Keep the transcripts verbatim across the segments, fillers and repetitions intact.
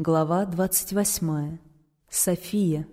Глава двадцать восьмая. София.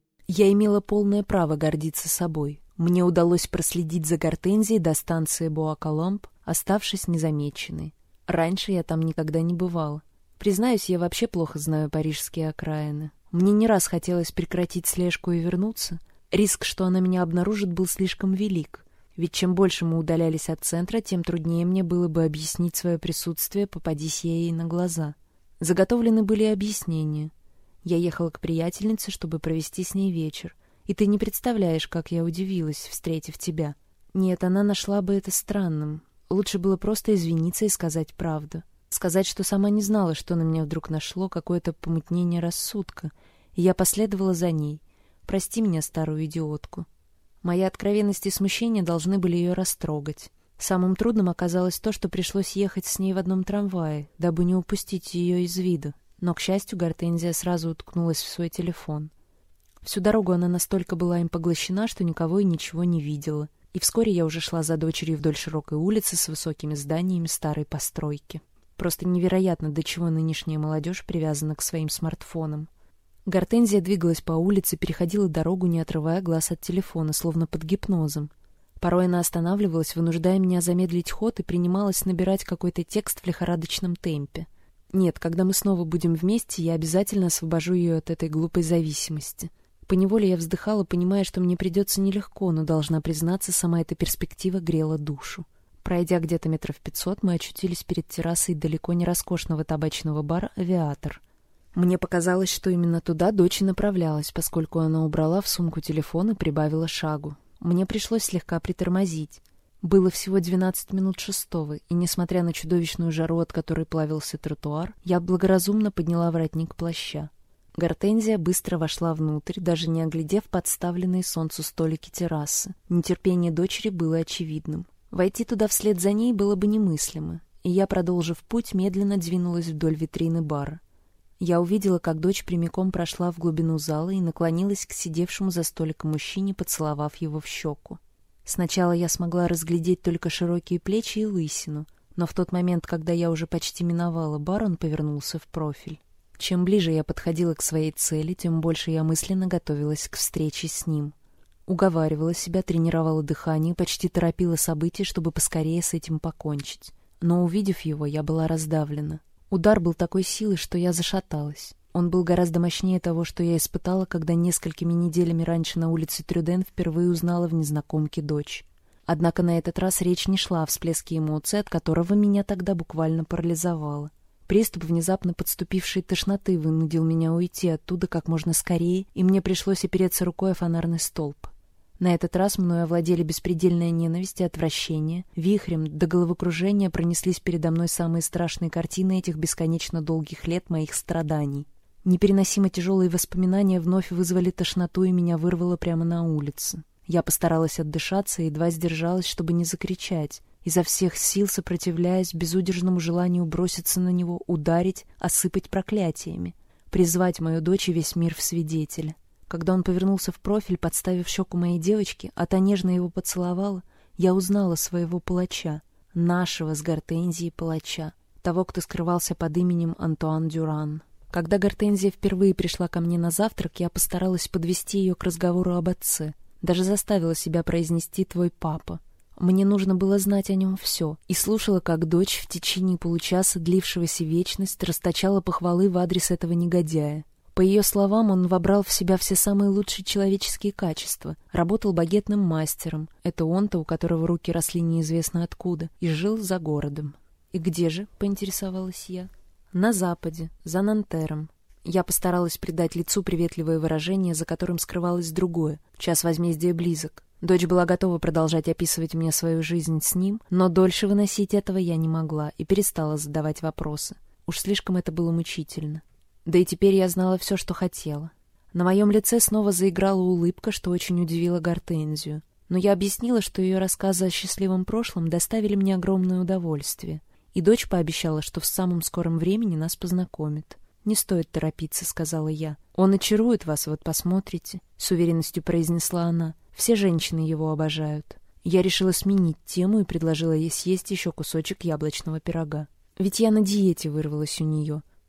Я имела полное право гордиться собой. Мне удалось проследить за Гортензией до станции Буа-Коломб, оставшись незамеченной. Раньше я там никогда не бывала. Признаюсь, я вообще плохо знаю парижские окраины. Мне не раз хотелось прекратить слежку и вернуться. Риск, что она меня обнаружит, был слишком велик. Ведь чем больше мы удалялись от центра, тем труднее мне было бы объяснить свое присутствие, попадись я ей на глаза. Заготовлены были объяснения. Я ехала к приятельнице, чтобы провести с ней вечер. И ты не представляешь, как я удивилась, встретив тебя. Нет, она нашла бы это странным. Лучше было просто извиниться и сказать правду. Сказать, что сама не знала, что на меня вдруг нашло какое-то помутнение рассудка. И я последовала за ней. Прости меня, старую идиотку. Моя откровенность и смущение должны были ее растрогать. Самым трудным оказалось то, что пришлось ехать с ней в одном трамвае, дабы не упустить ее из виду. Но, к счастью, Гортензия сразу уткнулась в свой телефон. Всю дорогу она настолько была им поглощена, что никого и ничего не видела. И вскоре я уже шла за дочерью вдоль широкой улицы с высокими зданиями старой постройки. Просто невероятно, до чего нынешняя молодежь привязана к своим смартфонам. Гортензия двигалась по улице, переходила дорогу, не отрывая глаз от телефона, словно под гипнозом. Порой она останавливалась, вынуждая меня замедлить ход, и принималась набирать какой-то текст в лихорадочном темпе. Нет, когда мы снова будем вместе, я обязательно освобожу ее от этой глупой зависимости. Поневоле я вздыхала, понимая, что мне придется нелегко, но, должна признаться, сама эта перспектива грела душу. Пройдя где-то метров пятьсот, мы очутились перед террасой далеко не роскошного табачного бара «Авиатор». Мне показалось, что именно туда дочь и направлялась, поскольку она убрала в сумку телефон и прибавила шагу. Мне пришлось слегка притормозить. Было всего двенадцать минут шестого, и, несмотря на чудовищную жару, от которой плавился тротуар, я благоразумно подняла воротник плаща. Гортензия быстро вошла внутрь, даже не оглядев подставленные солнцу столики террасы. Нетерпение дочери было очевидным. Войти туда вслед за ней было бы немыслимо, и я, продолжив путь, медленно двинулась вдоль витрины бара. Я увидела, как дочь прямиком прошла в глубину зала и наклонилась к сидевшему за столиком мужчине, поцеловав его в щеку. Сначала я смогла разглядеть только широкие плечи и лысину, но в тот момент, когда я уже почти миновала бар, он повернулся в профиль. Чем ближе я подходила к своей цели, тем больше я мысленно готовилась к встрече с ним. Уговаривала себя, тренировала дыхание, почти торопила события, чтобы поскорее с этим покончить. Но, увидев его, я была раздавлена. Удар был такой силы, что я зашаталась. Он был гораздо мощнее того, что я испытала, когда несколькими неделями раньше на улице Трюден впервые узнала в незнакомке дочь. Однако на этот раз речь не шла о всплеске эмоций, от которого меня тогда буквально парализовало. Приступ внезапно подступившей тошноты вынудил меня уйти оттуда как можно скорее, и мне пришлось опереться рукой о фонарный столб. На этот раз мною овладели беспредельная ненависть и отвращение. Вихрем до головокружения пронеслись передо мной самые страшные картины этих бесконечно долгих лет моих страданий. Непереносимо тяжелые воспоминания вновь вызвали тошноту, и меня вырвало прямо на улице. Я постаралась отдышаться и едва сдержалась, чтобы не закричать, изо всех сил сопротивляясь безудержному желанию броситься на него, ударить, осыпать проклятиями, призвать мою дочь и весь мир в свидетеля. Когда он повернулся в профиль, подставив щеку моей девочки, а та нежно его поцеловала, я узнала своего палача, нашего с Гортензией палача, того, кто скрывался под именем Антуан Дюран. Когда Гортензия впервые пришла ко мне на завтрак, я постаралась подвести ее к разговору об отце, даже заставила себя произнести «твой папа». Мне нужно было знать о нем все, и слушала, как дочь в течение получаса, длившегося вечность, расточала похвалы в адрес этого негодяя. По ее словам, он вобрал в себя все самые лучшие человеческие качества, работал багетным мастером, это он-то, у которого руки росли неизвестно откуда, и жил за городом. «И где же?» — поинтересовалась я. «На западе, за Нантером». Я постаралась придать лицу приветливое выражение, за которым скрывалось другое. Час возмездия близок. Дочь была готова продолжать описывать мне свою жизнь с ним, но дольше выносить этого я не могла и перестала задавать вопросы. Уж слишком это было мучительно. Да и теперь я знала все, что хотела. На моем лице снова заиграла улыбка, что очень удивило Гортензию. Но я объяснила, что ее рассказы о счастливом прошлом доставили мне огромное удовольствие. И дочь пообещала, что в самом скором времени нас познакомит. «Не стоит торопиться», — сказала я. «Он очарует вас, вот посмотрите», — с уверенностью произнесла она. «Все женщины его обожают». Я решила сменить тему и предложила ей съесть еще кусочек яблочного пирога. Ведь я на диете, вырвалась у нее.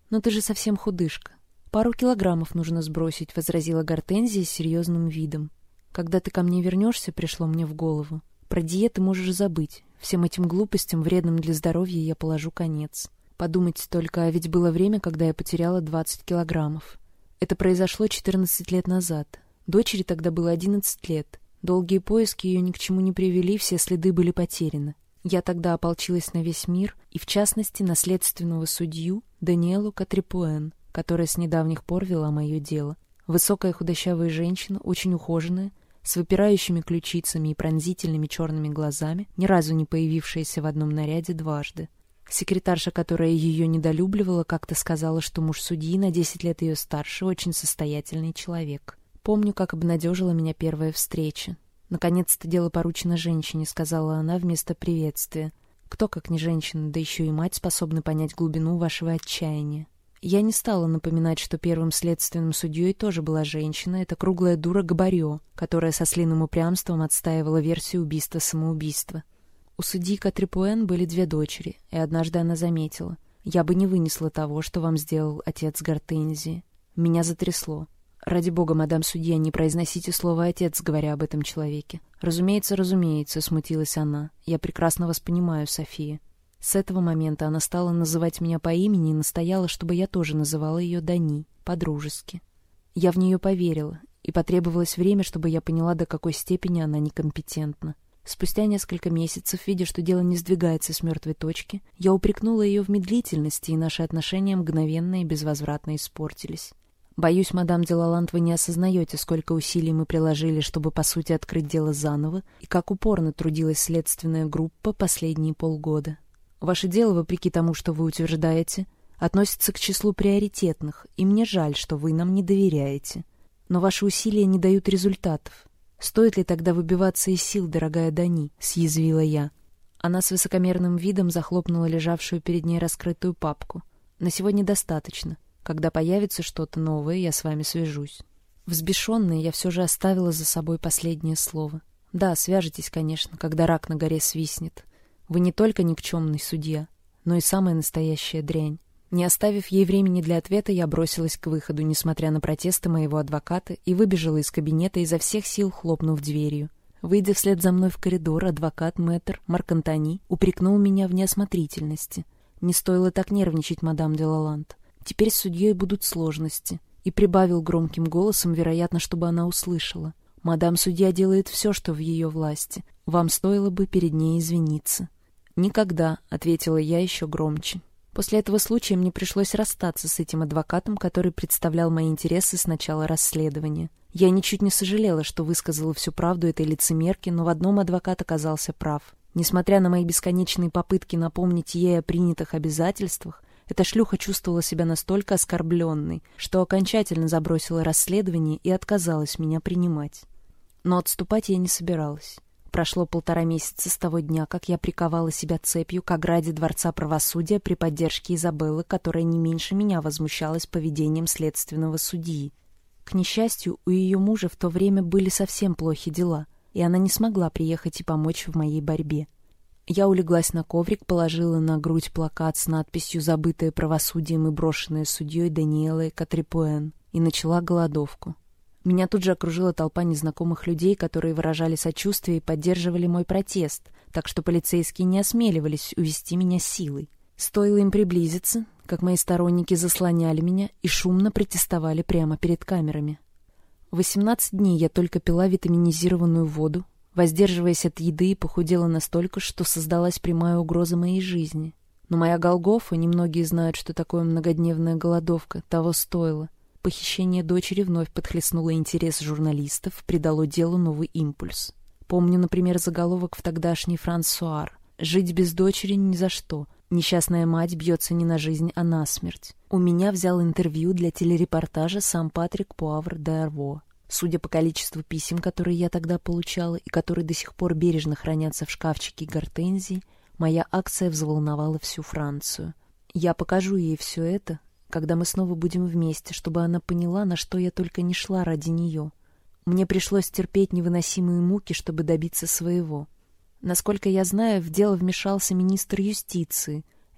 «Но ты же совсем худышка. Пару килограммов нужно сбросить», — возразила Гортензия с серьезным видом. «Когда ты ко мне вернешься, пришло мне в голову. Про диеты можешь забыть. Всем этим глупостям, вредным для здоровья, я положу конец. Подумайте только, а ведь было время, когда я потеряла двадцать килограммов. Это произошло четырнадцать лет назад. Дочери тогда было одиннадцать лет. Долгие поиски ее ни к чему не привели, все следы были потеряны. Я тогда ополчилась на весь мир, и в частности на следственного судью Даниэлу Катрипуэн, которая с недавних пор вела мое дело. Высокая худощавая женщина, очень ухоженная, с выпирающими ключицами и пронзительными черными глазами, ни разу не появившаяся в одном наряде дважды. Секретарша, которая ее недолюбливала, как-то сказала, что муж судьи на десять лет ее старше, очень состоятельный человек. Помню, как обнадежила меня первая встреча. «Наконец-то дело поручено женщине», — сказала она вместо приветствия. «Кто, как не женщина, да еще и мать, способны понять глубину вашего отчаяния?» Я не стала напоминать, что первым следственным судьей тоже была женщина, это круглая дура Габарё, которая со слиным упрямством отстаивала версию убийства-самоубийства. У судьи Катрипуэн были две дочери, и однажды она заметила: «Я бы не вынесла того, что вам сделал отец Гортензии». Меня затрясло. «Ради бога, мадам судья, не произносите слово «отец», говоря об этом человеке». «Разумеется, разумеется», — смутилась она. «Я прекрасно вас понимаю, София». С этого момента она стала называть меня по имени и настояла, чтобы я тоже называла ее Дани, по-дружески. Я в нее поверила, и потребовалось время, чтобы я поняла, до какой степени она некомпетентна. Спустя несколько месяцев, видя, что дело не сдвигается с мертвой точки, я упрекнула ее в медлительности, и наши отношения мгновенно и безвозвратно испортились. «Боюсь, мадам де Лаланд, вы не осознаете, сколько усилий мы приложили, чтобы, по сути, открыть дело заново, и как упорно трудилась следственная группа последние полгода. Ваше дело, вопреки тому, что вы утверждаете, относится к числу приоритетных, и мне жаль, что вы нам не доверяете. Но ваши усилия не дают результатов. Стоит ли тогда выбиваться из сил, дорогая Дани?» — съязвила я. Она с высокомерным видом захлопнула лежавшую перед ней раскрытую папку. «На сегодня достаточно. Когда появится что-то новое, я с вами свяжусь». Взбешенная, я все же оставила за собой последнее слово. «Да, свяжетесь, конечно, когда рак на горе свистнет. Вы не только никчемный судья, но и самая настоящая дрянь». Не оставив ей времени для ответа, я бросилась к выходу, несмотря на протесты моего адвоката, и выбежала из кабинета, изо всех сил хлопнув дверью. Выйдя вслед за мной в коридор, адвокат мэтр Марк Антони упрекнул меня в неосмотрительности. «Не стоило так нервничать, мадам де Лаланд. Теперь с судьей будут сложности», и прибавил громким голосом, вероятно, чтобы она услышала: «Мадам судья делает все, что в ее власти. Вам стоило бы перед ней извиниться». «Никогда», — ответила я еще громче. После этого случая мне пришлось расстаться с этим адвокатом, который представлял мои интересы с начала расследования. Я ничуть не сожалела, что высказала всю правду этой лицемерке, но в одном адвокат оказался прав. Несмотря на мои бесконечные попытки напомнить ей о принятых обязательствах, эта шлюха чувствовала себя настолько оскорбленной, что окончательно забросила расследование и отказалась меня принимать. Но отступать я не собиралась. Прошло полтора месяца с того дня, как я приковала себя цепью к ограде Дворца правосудия при поддержке Изабеллы, которая не меньше меня возмущалась поведением следственного судьи. К несчастью, у ее мужа в то время были совсем плохи дела, и она не смогла приехать и помочь в моей борьбе. Я улеглась на коврик, положила на грудь плакат с надписью «Забытое правосудием и брошенное судьей Даниэлой Катрипуэн» и начала голодовку. Меня тут же окружила толпа незнакомых людей, которые выражали сочувствие и поддерживали мой протест, так что полицейские не осмеливались увести меня силой. Стоило им приблизиться, как мои сторонники заслоняли меня и шумно протестовали прямо перед камерами. восемнадцать дней я только пила витаминизированную воду, воздерживаясь от еды, и похудела настолько, что создалась прямая угроза моей жизни. Но моя Голгофа, немногие знают, что такое многодневная голодовка, того стоила. Похищение дочери вновь подхлестнуло интерес журналистов, придало делу новый импульс. Помню, например, заголовок в тогдашний «Франсуар». «Жить без дочери ни за что. Несчастная мать бьется не на жизнь, а на смерть». У меня взял интервью для телерепортажа сам Патрик Пуавр де Арво. Судя по количеству писем, которые я тогда получала и которые до сих пор бережно хранятся в шкафчике Гортензии, моя акция взволновала всю Францию. Я покажу ей все это, когда мы снова будем вместе, чтобы она поняла, на что я только не шла ради нее. Мне пришлось терпеть невыносимые муки, чтобы добиться своего. Насколько я знаю, в дело вмешался министр юстиции,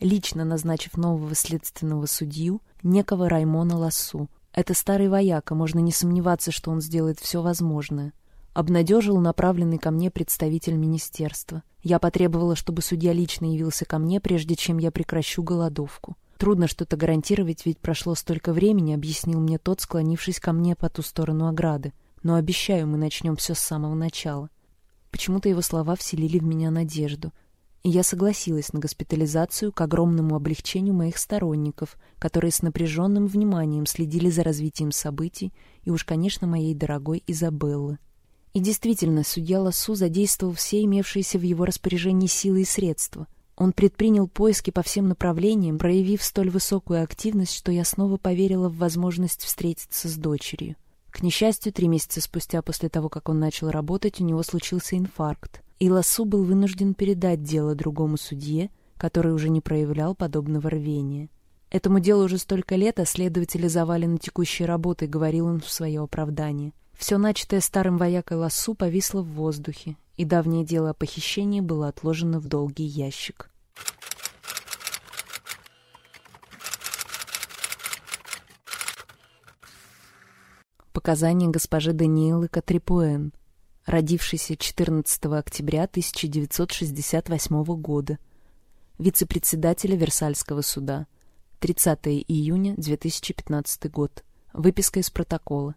лично назначив нового следственного судью, некого Раймона Лассу. Это старый вояка, можно не сомневаться, что он сделает все возможное. Обнадежил направленный ко мне представитель министерства. Я потребовала, чтобы судья лично явился ко мне, прежде чем я прекращу голодовку. Трудно что-то гарантировать, ведь прошло столько времени, объяснил мне тот, склонившись ко мне по ту сторону ограды. Но обещаю, мы начнем все с самого начала. Почему-то его слова вселили в меня надежду. И я согласилась на госпитализацию к огромному облегчению моих сторонников, которые с напряженным вниманием следили за развитием событий, и уж, конечно, моей дорогой Изабеллы. И действительно, судья Лассу задействовал все имевшиеся в его распоряжении силы и средства. Он предпринял поиски по всем направлениям, проявив столь высокую активность, что я снова поверила в возможность встретиться с дочерью. К несчастью, три месяца спустя после того, как он начал работать, у него случился инфаркт, и Лассу был вынужден передать дело другому судье, который уже не проявлял подобного рвения. «Этому делу уже столько лет, а следователи завалены текущей работой», — говорил он в свое оправдание. Все начатое старым воякой Лассу повисло в воздухе, и давнее дело о похищении было отложено в долгий ящик. Показания госпожи Даниэлы Катрипуэн, родившейся четырнадцатого октября тысяча девятьсот шестьдесят восьмого года, вице-председателя Версальского суда, тридцатого июня две тысячи пятнадцатый год. Выписка из протокола.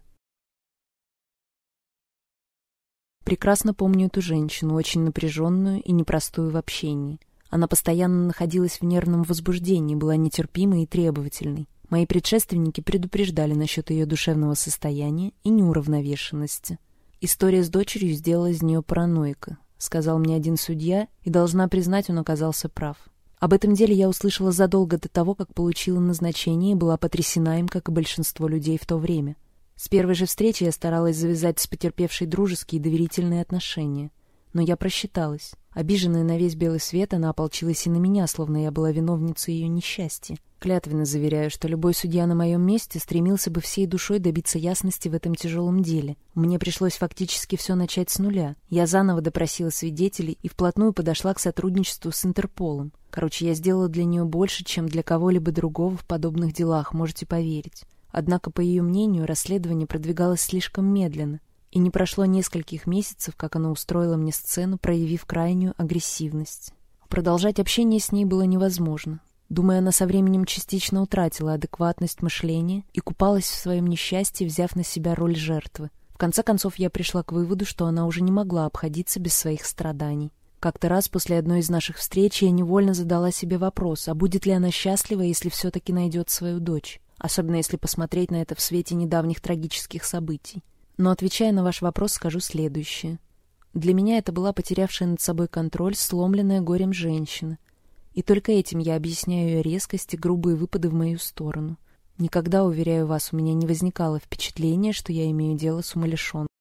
Прекрасно помню эту женщину, очень напряженную и непростую в общении. Она постоянно находилась в нервном возбуждении, была нетерпимой и требовательной. Мои предшественники предупреждали насчет ее душевного состояния и неуравновешенности. «История с дочерью сделала из нее параноика», — сказал мне один судья, и, должна признать, он оказался прав. Об этом деле я услышала задолго до того, как получила назначение, и была потрясена им, как и большинство людей в то время. С первой же встречи я старалась завязать с потерпевшей дружеские и доверительные отношения. Но я просчиталась. Обиженная на весь белый свет, она ополчилась и на меня, словно я была виновницей ее несчастья. Клятвенно заверяю, что любой судья на моем месте стремился бы всей душой добиться ясности в этом тяжелом деле. Мне пришлось фактически все начать с нуля. Я заново допросила свидетелей и вплотную подошла к сотрудничеству с Интерполом. Короче, я сделала для нее больше, чем для кого-либо другого в подобных делах, можете поверить. Однако, по ее мнению, расследование продвигалось слишком медленно, и не прошло нескольких месяцев, как она устроила мне сцену, проявив крайнюю агрессивность. Продолжать общение с ней было невозможно. Думаю, она со временем частично утратила адекватность мышления и купалась в своем несчастье, взяв на себя роль жертвы. В конце концов, я пришла к выводу, что она уже не могла обходиться без своих страданий. Как-то раз после одной из наших встреч я невольно задала себе вопрос, а будет ли она счастлива, если все-таки найдет свою дочь? Особенно если посмотреть на это в свете недавних трагических событий. Но, отвечая на ваш вопрос, скажу следующее. Для меня это была потерявшая над собой контроль, сломленная горем женщина. И только этим я объясняю ее резкость и грубые выпады в мою сторону. Никогда, уверяю вас, у меня не возникало впечатления, что я имею дело с умалишенным.